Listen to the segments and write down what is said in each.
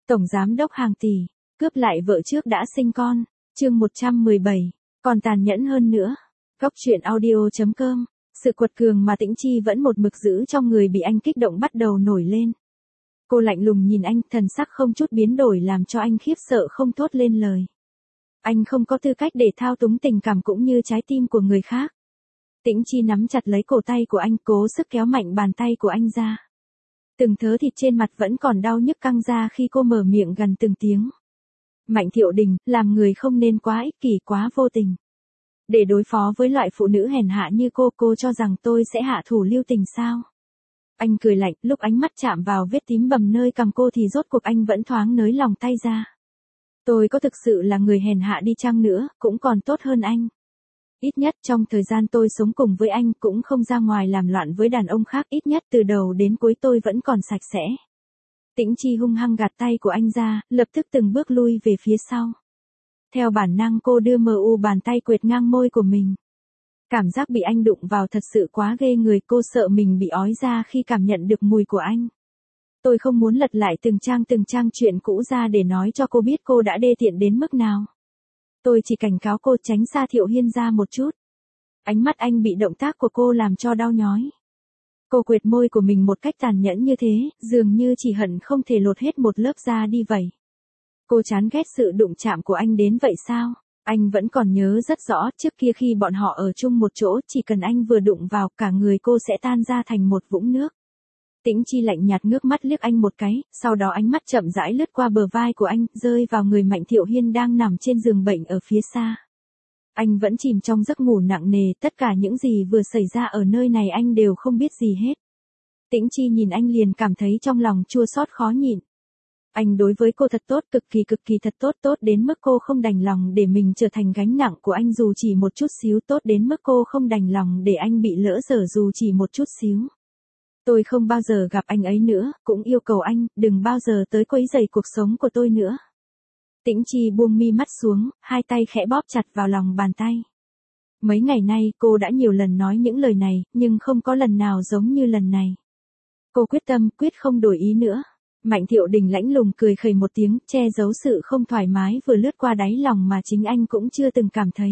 Tổng giám đốc hàng tỷ, cướp lại vợ trước đã sinh con. Chương 117, còn tàn nhẫn hơn nữa. Góc truyện audio.com. Sự quật cường mà Tĩnh Chi vẫn một mực giữ trong người bị anh kích động bắt đầu nổi lên. Cô lạnh lùng nhìn anh, thần sắc không chút biến đổi làm cho anh khiếp sợ không thốt lên lời. Anh không có tư cách để thao túng tình cảm cũng như trái tim của người khác. Tĩnh Chi nắm chặt lấy cổ tay của anh, cố sức kéo mạnh bàn tay của anh ra. Từng thớ thịt trên mặt vẫn còn đau nhức căng ra khi cô mở miệng gần từng tiếng. Mạnh Thiệu Đình, làm người không nên quá ích kỷ quá vô tình. Để đối phó với loại phụ nữ hèn hạ như cô cho rằng tôi sẽ hạ thủ lưu tình sao? Anh cười lạnh, lúc ánh mắt chạm vào vết tím bầm nơi cằm cô thì rốt cuộc anh vẫn thoáng nới lòng tay ra. Tôi có thực sự là người hèn hạ đi chăng nữa, cũng còn tốt hơn anh. Ít nhất trong thời gian tôi sống cùng với anh cũng không ra ngoài làm loạn với đàn ông khác, ít nhất từ đầu đến cuối tôi vẫn còn sạch sẽ. Tĩnh Chi hung hăng gạt tay của anh ra, lập tức từng bước lui về phía sau. Theo bản năng cô đưa bàn tay quệt ngang môi của mình. Cảm giác bị anh đụng vào thật sự quá ghê người, cô sợ mình bị ói ra khi cảm nhận được mùi của anh. Tôi không muốn lật lại từng trang chuyện cũ ra để nói cho cô biết cô đã đê tiện đến mức nào. Tôi chỉ cảnh cáo cô tránh xa Thiệu Hiên ra một chút. Ánh mắt anh bị động tác của cô làm cho đau nhói. Cô quệt môi của mình một cách tàn nhẫn như thế, dường như chỉ hận không thể lột hết một lớp da đi vậy. Cô chán ghét sự đụng chạm của anh đến vậy sao? Anh vẫn còn nhớ rất rõ, trước kia khi bọn họ ở chung một chỗ, chỉ cần anh vừa đụng vào, cả người cô sẽ tan ra thành một vũng nước. Tĩnh Chi lạnh nhạt ngước mắt liếc anh một cái, sau đó ánh mắt chậm rãi lướt qua bờ vai của anh, rơi vào người Mạnh Thiệu Hiên đang nằm trên giường bệnh ở phía xa. Anh vẫn chìm trong giấc ngủ nặng nề, tất cả những gì vừa xảy ra ở nơi này anh đều không biết gì hết. Tĩnh Chi nhìn anh liền cảm thấy trong lòng chua xót khó nhịn. Anh đối với cô thật tốt, cực kỳ thật tốt đến mức cô không đành lòng để mình trở thành gánh nặng của anh dù chỉ một chút xíu, tốt đến mức cô không đành lòng để anh bị lỡ dở dù chỉ một chút xíu. Tôi không bao giờ gặp anh ấy nữa, cũng yêu cầu anh, đừng bao giờ tới quấy rầy cuộc sống của tôi nữa. Tĩnh Chi buông mi mắt xuống, hai tay khẽ bóp chặt vào lòng bàn tay. Mấy ngày nay cô đã nhiều lần nói những lời này, nhưng không có lần nào giống như lần này. Cô quyết tâm, quyết không đổi ý nữa. Mạnh Thiệu Đình lãnh lùng cười khẩy một tiếng, che giấu sự không thoải mái vừa lướt qua đáy lòng mà chính anh cũng chưa từng cảm thấy.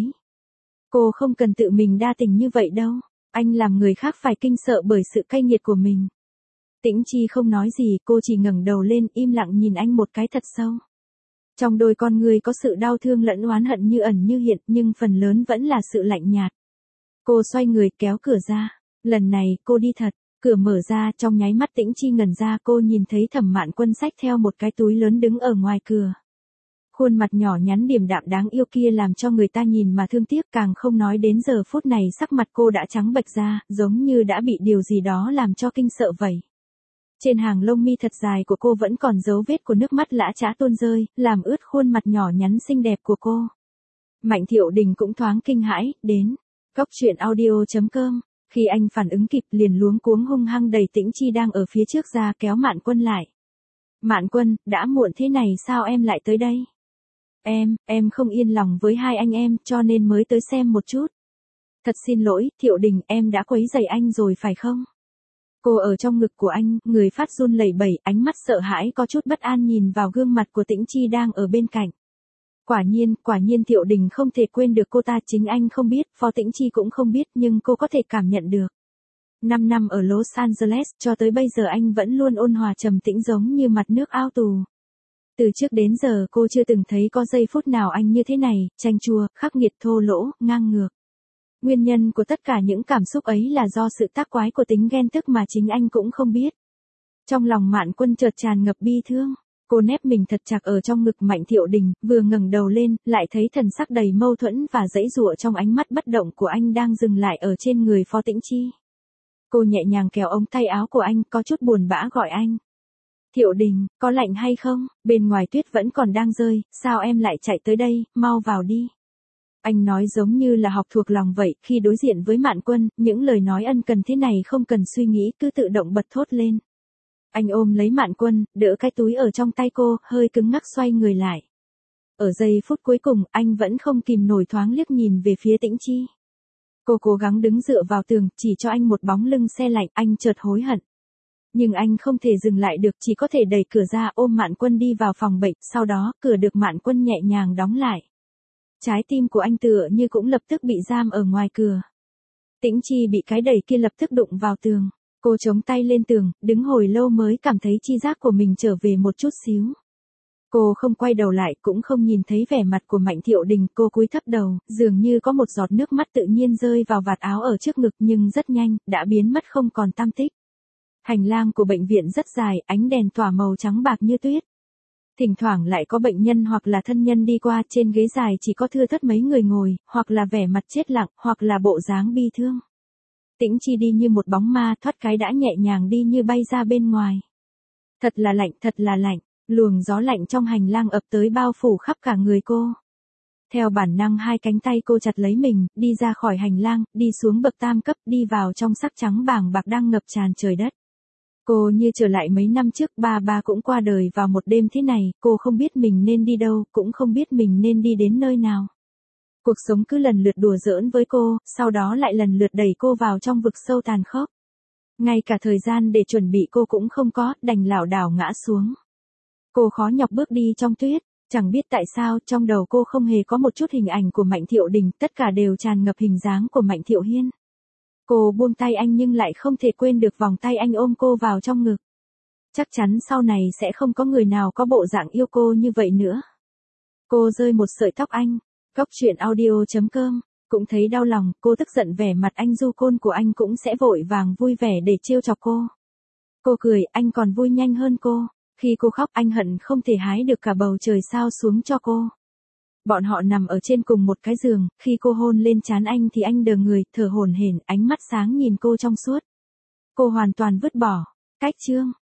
Cô không cần tự mình đa tình như vậy đâu. Anh làm người khác phải kinh sợ bởi sự cay nghiệt của mình. Tĩnh Chi không nói gì, cô chỉ ngẩng đầu lên im lặng nhìn anh một cái thật sâu. Trong đôi con người có sự đau thương lẫn oán hận như ẩn như hiện, nhưng phần lớn vẫn là sự lạnh nhạt. Cô xoay người kéo cửa ra. Lần này cô đi thật. Cửa mở ra, trong nháy mắt Tĩnh Chi ngẩn ra, cô nhìn thấy Thẩm Mạn Quân xách theo một cái túi lớn đứng ở ngoài cửa. Khuôn mặt nhỏ nhắn điềm đạm đáng yêu kia làm cho người ta nhìn mà thương tiếc, càng không nói đến giờ phút này sắc mặt cô đã trắng bệch ra, giống như đã bị điều gì đó làm cho kinh sợ vậy. Trên hàng lông mi thật dài của cô vẫn còn dấu vết của nước mắt lã chã tuôn rơi, làm ướt khuôn mặt nhỏ nhắn xinh đẹp của cô. Mạnh Thiệu Đình cũng thoáng kinh hãi, đến. Góc truyện audio.com. Khi anh phản ứng kịp liền luống cuống hung hăng đẩy Tĩnh Chi đang ở phía trước ra kéo Mạn Quân lại. Mạn Quân, đã muộn thế này sao em lại tới đây? Em không yên lòng với hai anh em cho nên mới tới xem một chút. Thật xin lỗi, Thiệu Đình, em đã quấy rầy anh rồi phải không? Cô ở trong ngực của anh, người phát run lẩy bẩy, ánh mắt sợ hãi có chút bất an nhìn vào gương mặt của Tĩnh Chi đang ở bên cạnh. Quả nhiên Thiệu Đình không thể quên được cô ta, chính anh không biết, Phó Tĩnh Chi cũng không biết, nhưng cô có thể cảm nhận được. 5 năm ở Los Angeles, cho tới bây giờ anh vẫn luôn ôn hòa trầm tĩnh giống như mặt nước ao tù. Từ trước đến giờ cô chưa từng thấy có giây phút nào anh như thế này, chanh chua, khắc nghiệt, thô lỗ, ngang ngược. Nguyên nhân của tất cả những cảm xúc ấy là do sự tác quái của tính ghen tức mà chính anh cũng không biết. Trong lòng Mạn Quân chợt tràn ngập bi thương. Cô nép mình thật chặt ở trong ngực Mạnh Thiệu Đình, vừa ngẩng đầu lên, lại thấy thần sắc đầy mâu thuẫn và giãy giụa trong ánh mắt bất động của anh đang dừng lại ở trên người Phó Tĩnh Chi. Cô nhẹ nhàng kéo ống tay áo của anh, có chút buồn bã gọi anh. Thiệu Đình, có lạnh hay không? Bên ngoài tuyết vẫn còn đang rơi, sao em lại chạy tới đây, mau vào đi. Anh nói giống như là học thuộc lòng vậy, khi đối diện với Mạn Quân, những lời nói ân cần thế này không cần suy nghĩ cứ tự động bật thốt lên. Anh ôm lấy Mạn Quân, đỡ cái túi ở trong tay cô, hơi cứng ngắc xoay người lại. Ở giây phút cuối cùng, anh vẫn không kìm nổi thoáng liếc nhìn về phía Tĩnh Chi. Cô cố gắng đứng dựa vào tường, chỉ cho anh một bóng lưng se lạnh, anh chợt hối hận. Nhưng anh không thể dừng lại được, chỉ có thể đẩy cửa ra ôm Mạn Quân đi vào phòng bệnh, sau đó cửa được Mạn Quân nhẹ nhàng đóng lại. Trái tim của anh tựa như cũng lập tức bị giam ở ngoài cửa. Tĩnh Chi bị cái đẩy kia lập tức đụng vào tường. Cô chống tay lên tường, đứng hồi lâu mới cảm thấy chi giác của mình trở về một chút xíu. Cô không quay đầu lại, cũng không nhìn thấy vẻ mặt của Mạnh Thiệu Đình, cô cúi thấp đầu, dường như có một giọt nước mắt tự nhiên rơi vào vạt áo ở trước ngực nhưng rất nhanh, đã biến mất không còn tăm tích. Hành lang của bệnh viện rất dài, ánh đèn tỏa màu trắng bạc như tuyết. Thỉnh thoảng lại có bệnh nhân hoặc là thân nhân đi qua, trên ghế dài chỉ có thưa thớt mấy người ngồi, hoặc là vẻ mặt chết lặng, hoặc là bộ dáng bi thương. Tĩnh Chi đi như một bóng ma, thoát cái đã nhẹ nhàng đi như bay ra bên ngoài. Thật là lạnh, thật là lạnh, luồng gió lạnh trong hành lang ập tới bao phủ khắp cả người cô. Theo bản năng hai cánh tay cô chặt lấy mình, đi ra khỏi hành lang, đi xuống bậc tam cấp, đi vào trong sắc trắng bàng bạc đang ngập tràn trời đất. Cô như trở lại mấy năm trước, ba cũng qua đời vào một đêm thế này, cô không biết mình nên đi đâu, cũng không biết mình nên đi đến nơi nào. Cuộc sống cứ lần lượt đùa giỡn với cô, sau đó lại lần lượt đẩy cô vào trong vực sâu tàn khốc. Ngay cả thời gian để chuẩn bị cô cũng không có, đành lảo đảo ngã xuống. Cô khó nhọc bước đi trong tuyết, chẳng biết tại sao trong đầu cô không hề có một chút hình ảnh của Mạnh Thiệu Đình, tất cả đều tràn ngập hình dáng của Mạnh Thiệu Hiên. Cô buông tay anh nhưng lại không thể quên được vòng tay anh ôm cô vào trong ngực. Chắc chắn sau này sẽ không có người nào có bộ dạng yêu cô như vậy nữa. Cô rơi một sợi tóc anh. Góc truyện audio.com. Cũng thấy đau lòng, cô tức giận vẻ mặt anh du côn của anh cũng sẽ vội vàng vui vẻ để trêu chọc cô. Cô cười, anh còn vui nhanh hơn cô. Khi cô khóc anh hận không thể hái được cả bầu trời sao xuống cho cô. Bọn họ nằm ở trên cùng một cái giường, khi cô hôn lên trán anh thì anh đờ người, thở hổn hển, ánh mắt sáng nhìn cô trong suốt. Cô hoàn toàn vứt bỏ. Cách chương.